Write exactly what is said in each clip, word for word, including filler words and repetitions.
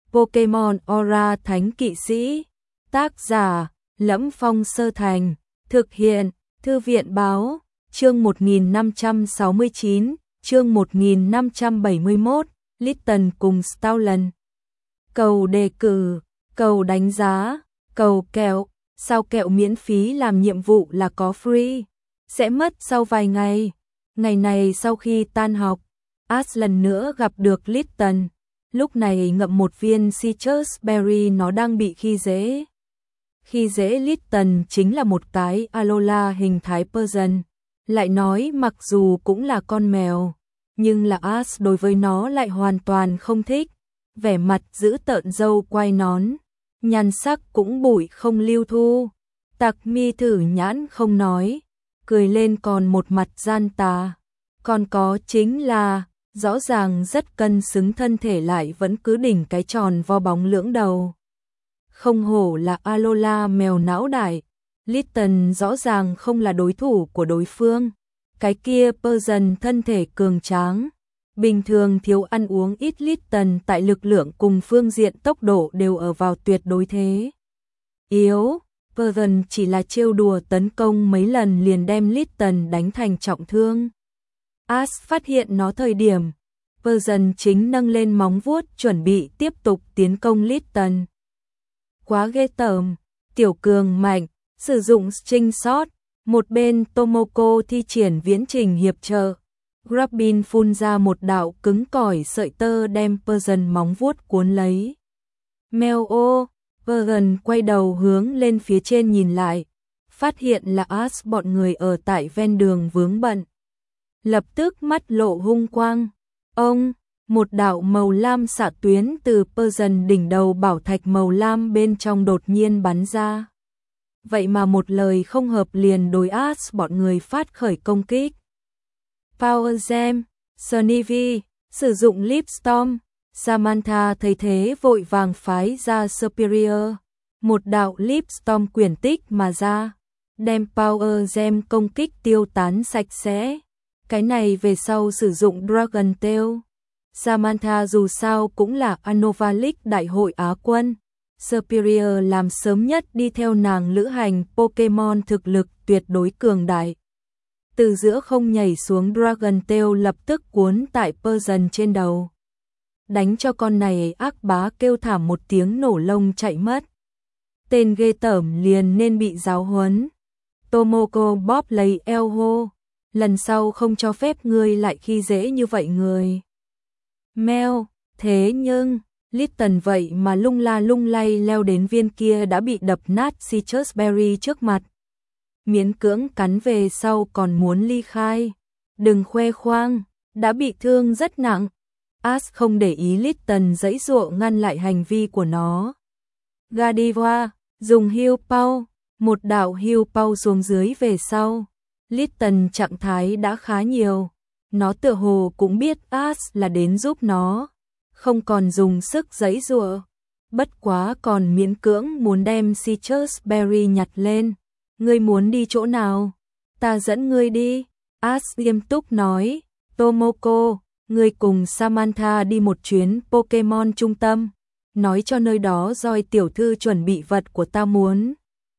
Pokemon Aura Thánh Kỵ Sĩ. Tác giả: Lẫm Phong Sơ Thành. Thực hiện: Thư viện báo. Chương một nghìn năm trăm sáu mươi chín, chương một nghìn năm trăm bảy mươi mốt, Litten cùng Stoutland. Cầu đề cử, cầu đánh giá, cầu kẹo, sao kẹo miễn phí làm nhiệm vụ là có free, sẽ mất sau vài ngày. Ngày này sau khi tan học, Ash lần nữa gặp được Litten. Lúc này ngậm một viên citrus berry, nó đang bị khi dễ. Khi dễ Litten chính là một cái Alola hình thái Persian. Lại nói mặc dù cũng là con mèo, nhưng là Ash đối với nó lại hoàn toàn không thích. Vẻ mặt giữ tợn râu quai nón, nhan sắc cũng bụi không lưu thu. Tặc mi thử nhãn không nói, cười lên còn một mặt gian tà. Còn có chính là, rõ ràng rất cân xứng thân thể lại vẫn cứ đỉnh cái tròn vo bóng lưỡng đầu. Không hổ là Alola mèo não đại, Litten rõ ràng không là đối thủ của đối phương. Cái kia Persian thân thể cường tráng, bình thường thiếu ăn uống ít, Litten tại lực lượng cùng phương diện tốc độ đều ở vào tuyệt đối thế yếu. Persian chỉ là trêu đùa tấn công mấy lần liền đem Litten đánh thành trọng thương. Ash phát hiện nó thời điểm Persian chính nâng lên móng vuốt chuẩn bị tiếp tục tiến công Litten. Quá ghê tởm, tiểu cường mạnh, sử dụng string shot. Một bên Tomoko thi triển viễn trình hiệp trợ. Grabbin phun ra một đạo cứng cỏi sợi tơ đem Persian móng vuốt cuốn lấy. Mèo ô, Persian quay đầu hướng lên phía trên nhìn lại, phát hiện là Ash bọn người ở tại ven đường vướng bận. Lập tức mắt lộ hung quang. Ông, một đạo màu lam xạ tuyến từ Persian đỉnh đầu bảo thạch màu lam bên trong đột nhiên bắn ra. Vậy mà một lời không hợp liền đối Ash bọn người phát khởi công kích. Power Gem, Snivy, sử dụng Leaf Storm. Samantha thấy thế vội vàng phái ra Superior, một đạo Leaf Storm quyển tích mà ra, đem Power Gem công kích tiêu tán sạch sẽ. Cái này về sau sử dụng Dragon Tail. Samantha dù sao cũng là Unova League đại hội Á quân. Superior làm sớm nhất đi theo nàng lữ hành Pokemon thực lực tuyệt đối cường đại. Từ giữa không nhảy xuống Dragon Tail lập tức cuốn tại Persian trên đầu. Đánh cho con này ác bá kêu thảm một tiếng nổ lông chạy mất. Tên ghê tởm liền nên bị giáo huấn. Tomoko bóp lấy eo hô. Lần sau không cho phép ngươi lại khi dễ như vậy người. Mèo, thế nhưng Litten vậy mà lung la lung lay leo đến viên kia đã bị đập nát citrus berry trước mặt. Miễn cưỡng cắn về sau còn muốn ly khai. Đừng khoe khoang, đã bị thương rất nặng. Ash không để ý Litten giãy giụa ngăn lại hành vi của nó. Godiva, dùng heal pow, một đạo heal pow xuống dưới về sau. Litten trạng thái đã khá nhiều. Nó tựa hồ cũng biết Ash là đến giúp nó, không còn dùng sức giãy giụa. Bất quá còn miễn cưỡng muốn đem citrus berry nhặt lên. Ngươi muốn đi chỗ nào? Ta dẫn ngươi đi. Ash nghiêm túc nói. Tomoko, ngươi cùng Samantha đi một chuyến Pokemon trung tâm, nói cho nơi đó Joy tiểu thư chuẩn bị vật của ta muốn.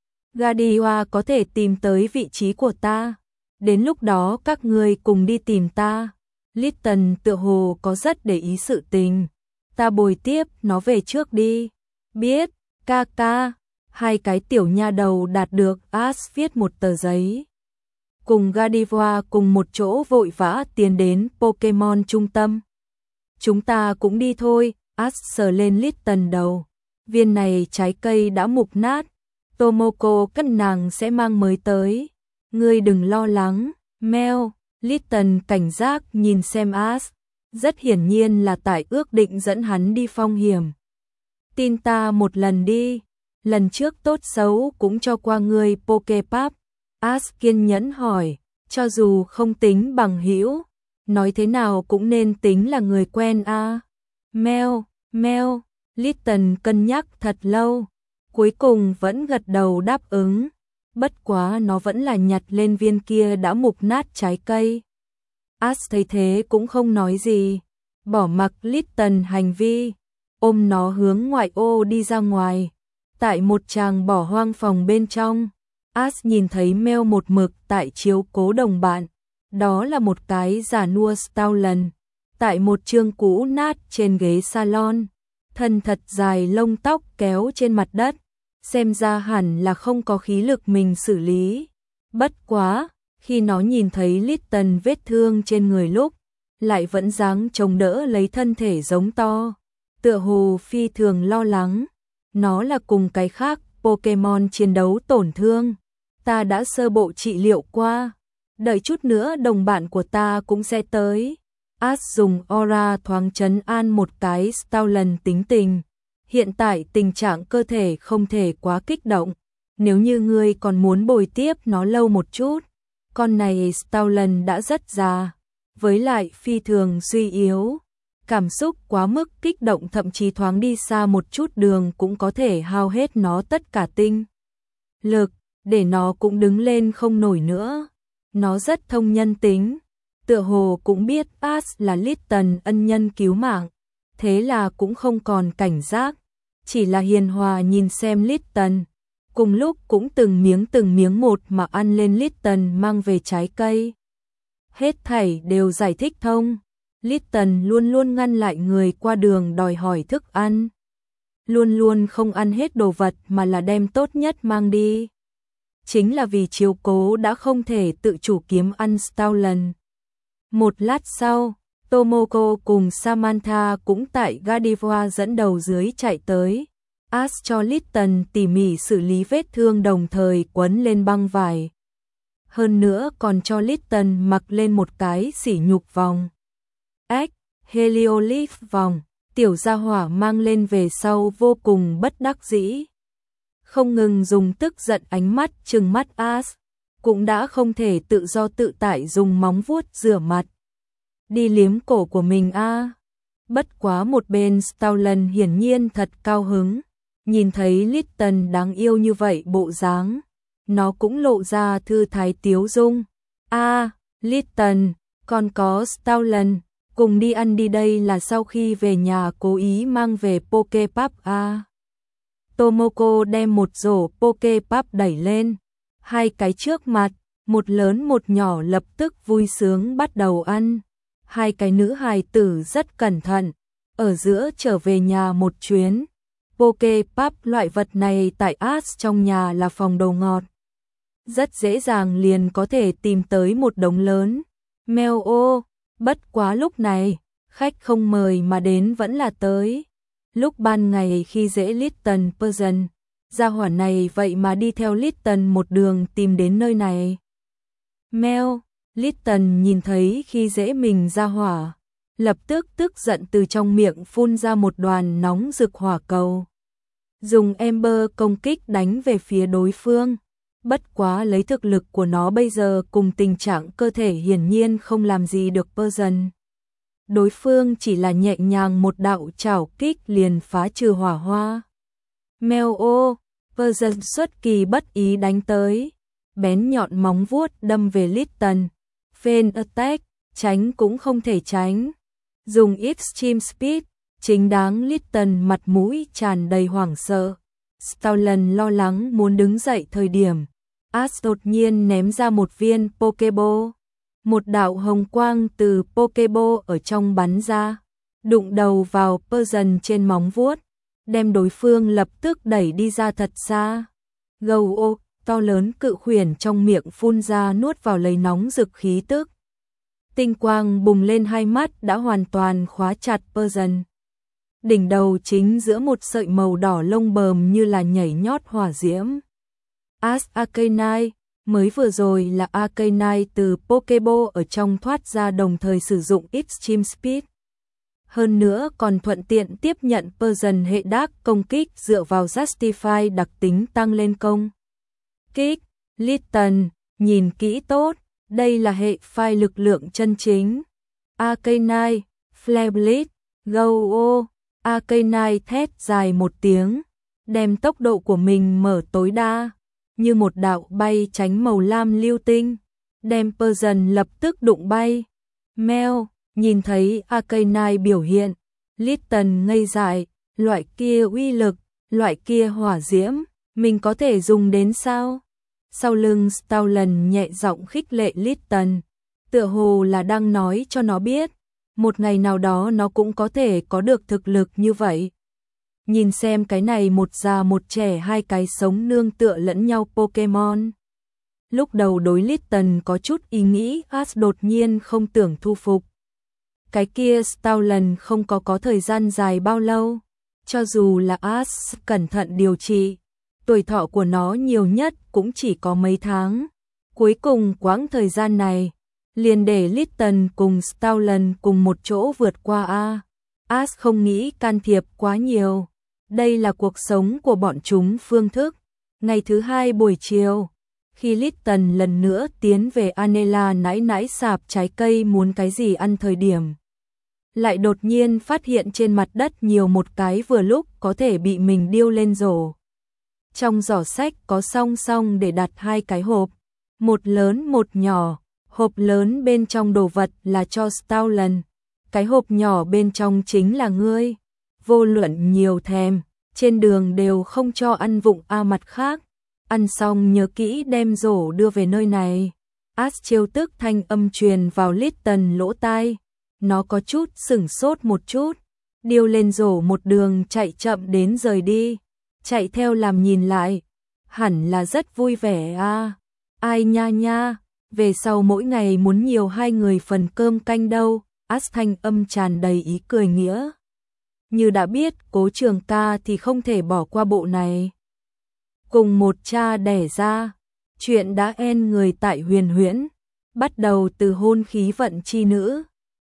Godiva có thể tìm tới vị trí của ta. Đến lúc đó các ngươi cùng đi tìm ta. Litten tựa hồ có rất để ý sự tình. Ta bồi tiếp nó về trước đi. Biết, ca ca. Hai cái tiểu nha đầu đạt được Ash viết một tờ giấy. Cùng Godiva cùng một chỗ vội vã tiến đến Pokemon trung tâm. Chúng ta cũng đi thôi. Ash sờ lên Litten đầu. Viên này trái cây đã mục nát. Tomoko cất nàng sẽ mang mới tới. Ngươi đừng lo lắng, Mel. Litten cảnh giác nhìn xem Ash. Rất hiển nhiên là tại ước định dẫn hắn đi phong hiểm. Tin ta một lần đi. Lần trước tốt xấu cũng cho qua ngươi Poképap. Ash kiên nhẫn hỏi. Cho dù không tính bằng hữu, nói thế nào cũng nên tính là người quen a. À. Mel, Mel. Litten cân nhắc thật lâu, cuối cùng vẫn gật đầu đáp ứng. Bất quá nó vẫn là nhặt lên viên kia đã mục nát trái cây. Ash thấy thế cũng không nói gì, bỏ mặc Litten hành vi. ôm nó hướng ngoại ô đi ra ngoài. Tại một tràng bỏ hoang phòng bên trong, Ash nhìn thấy Mel một mực tại chiếu cố đồng bạn. Đó là một cái già nua Stoutland, tại một chương cũ nát trên ghế salon, thân thật dài lông tóc kéo trên mặt đất, xem ra hẳn là không có khí lực mình xử lý. Bất quá, khi nó nhìn thấy Litton vết thương trên người lúc, lại vẫn dáng chống đỡ lấy thân thể giống to, tựa hồ phi thường lo lắng. Nó là cùng cái khác Pokemon chiến đấu tổn thương, ta đã sơ bộ trị liệu qua, đợi chút nữa đồng bạn của ta cũng sẽ tới. Ash dùng aura thoáng trấn an một cái Stoutland tính tình. Hiện tại tình trạng cơ thể không thể quá kích động, nếu như ngươi còn muốn bồi tiếp nó lâu một chút. Con này Stoutland đã rất già, với lại phi thường suy yếu. Cảm xúc quá mức kích động thậm chí thoáng đi xa một chút đường cũng có thể hao hết nó tất cả tinh lực, để nó cũng đứng lên không nổi nữa. Nó rất thông nhân tính, tựa hồ cũng biết Ash là Litton ân nhân cứu mạng, thế là cũng không còn cảnh giác, chỉ là hiền hòa nhìn xem Litton, cùng lúc cũng từng miếng từng miếng một mà ăn lên Litton mang về trái cây. Hết thảy đều giải thích thông. Litton luôn luôn ngăn lại người qua đường đòi hỏi thức ăn, luôn luôn không ăn hết đồ vật mà là đem tốt nhất mang đi. Chính là vì chiếu cố đã không thể tự chủ kiếm ăn Stoutland. Một lát sau, Tomoko cùng Samantha cũng tại Gardevoir dẫn đầu dưới chạy tới. Ash cho Litton tỉ mỉ xử lý vết thương đồng thời quấn lên băng vải. Hơn nữa còn cho Litton mặc lên một cái sỉ nhục vòng. Ếch, Heliolift vòng, tiểu gia hỏa mang lên về sau vô cùng bất đắc dĩ. Không ngừng dùng tức giận ánh mắt trừng mắt Ash, cũng đã không thể tự do tự tại dùng móng vuốt rửa mặt. Đi liếm cổ của mình a. À. Bất quá một bên Stoutland hiển nhiên thật cao hứng, nhìn thấy Litton đáng yêu như vậy bộ dáng, nó cũng lộ ra thư thái tiếu dung. A, à, Litton, còn có Stoutland, cùng đi ăn đi, đây là sau khi về nhà cố ý mang về Poképap a. À. Tomoko đem một rổ Poképap đẩy lên, hai cái trước mặt, một lớn một nhỏ lập tức vui sướng bắt đầu ăn. Hai cái nữ hài tử rất cẩn thận, ở giữa trở về nhà một chuyến. Poképap loại vật này tại Ash trong nhà là phòng đồ ngọt, rất dễ dàng liền có thể tìm tới một đống lớn. Mèo ô, bất quá lúc này, khách không mời mà đến vẫn là tới. Lúc ban ngày khi dễ Litton Person, gia hỏa này vậy mà đi theo Litton một đường tìm đến nơi này. Mèo, Litton nhìn thấy khi dễ mình gia hỏa, lập tức tức giận từ trong miệng phun ra một đoàn nóng rực hỏa cầu. Dùng Ember công kích đánh về phía đối phương. Bất quá lấy thực lực của nó bây giờ cùng tình trạng cơ thể hiển nhiên không làm gì được Person. Đối phương chỉ là nhẹ nhàng một đạo chảo kích liền phá trừ hỏa hoa. Mèo ô, Person xuất kỳ bất ý đánh tới. Bén nhọn móng vuốt đâm về Litton. Fan attack, tránh cũng không thể tránh. Dùng Extreme Speed, chính đáng Litton mặt mũi tràn đầy hoảng sợ. Stoutland lo lắng muốn đứng dậy thời điểm, Ash đột nhiên ném ra một viên Pokeball. Một đạo hồng quang từ Pokeball ở trong bắn ra, đụng đầu vào Person trên móng vuốt, đem đối phương lập tức đẩy đi ra thật xa. Gâu ô, to lớn cự khuyển trong miệng phun ra nuốt vào lấy nóng rực khí tức. Tinh quang bùng lên, hai mắt đã hoàn toàn khóa chặt Person. Đỉnh đầu chính giữa một sợi màu đỏ lông bờm như là nhảy nhót hỏa diễm. Ash Arcanine, mới vừa rồi là Arcanine từ Pokeball ở trong thoát ra đồng thời sử dụng Extreme Speed. Hơn nữa còn thuận tiện tiếp nhận Person hệ đắc công kích dựa vào Justify đặc tính tăng lên công kích. Litton, nhìn kỹ tốt, đây là hệ phai lực lượng chân chính. Arcanine, Flare Blitz, Go-O, Arcanine thét dài một tiếng, đem tốc độ của mình mở tối đa, như một đạo bay tránh màu lam lưu tinh, đem Person lập tức đụng bay. Mèo, nhìn thấy Arcanine biểu hiện, Litton ngây dại, Loại kia uy lực, loại kia hỏa diễm, mình có thể dùng đến sao? Sau lưng Stoutland nhẹ giọng khích lệ Litten, tựa hồ là đang nói cho nó biết, một ngày nào đó nó cũng có thể có được thực lực như vậy. Nhìn xem cái này một già một trẻ hai cái sống nương tựa lẫn nhau Pokemon. Lúc đầu đối Litten có chút ý nghĩ, Ash đột nhiên không tưởng thu phục. Cái kia Stoutland không có có thời gian dài bao lâu, cho dù là Ash cẩn thận điều trị, tuổi thọ của nó nhiều nhất cũng chỉ có mấy tháng. Cuối cùng quãng thời gian này, liền để Litten cùng Stoutland cùng một chỗ vượt qua a. Ash không nghĩ can thiệp quá nhiều. Đây là cuộc sống của bọn chúng phương thức. Ngày thứ hai buổi chiều, khi Litten lần nữa tiến về Anela nãi nãi sạp trái cây muốn cái gì ăn thời điểm, lại đột nhiên phát hiện trên mặt đất nhiều một cái vừa lúc có thể bị mình điêu lên rổ. Trong giỏ sách có song song để đặt hai cái hộp, một lớn một nhỏ, hộp lớn bên trong đồ vật là cho Stoutland, cái hộp nhỏ bên trong chính là ngươi. Vô luận nhiều thèm, trên đường đều không cho ăn vụng a mặt khác. Ăn xong nhớ kỹ đem rổ đưa về nơi này. Ash trêu tức thanh âm truyền vào Litten lỗ tai. Nó có chút sửng sốt một chút, điêu lên rổ một đường chạy chậm đến rời đi. Chạy theo làm nhìn lại, hẳn là rất vui vẻ a. À. Ai nha nha, về sau mỗi ngày muốn nhiều hai người phần cơm canh đâu. Ash thanh âm tràn đầy ý cười nghĩa. Như đã biết Cố Trường Ca thì không thể bỏ qua bộ này. Cùng một cha đẻ ra, chuyện đã en người tại Huyền Huyễn, bắt đầu từ hôn khí vận chi nữ,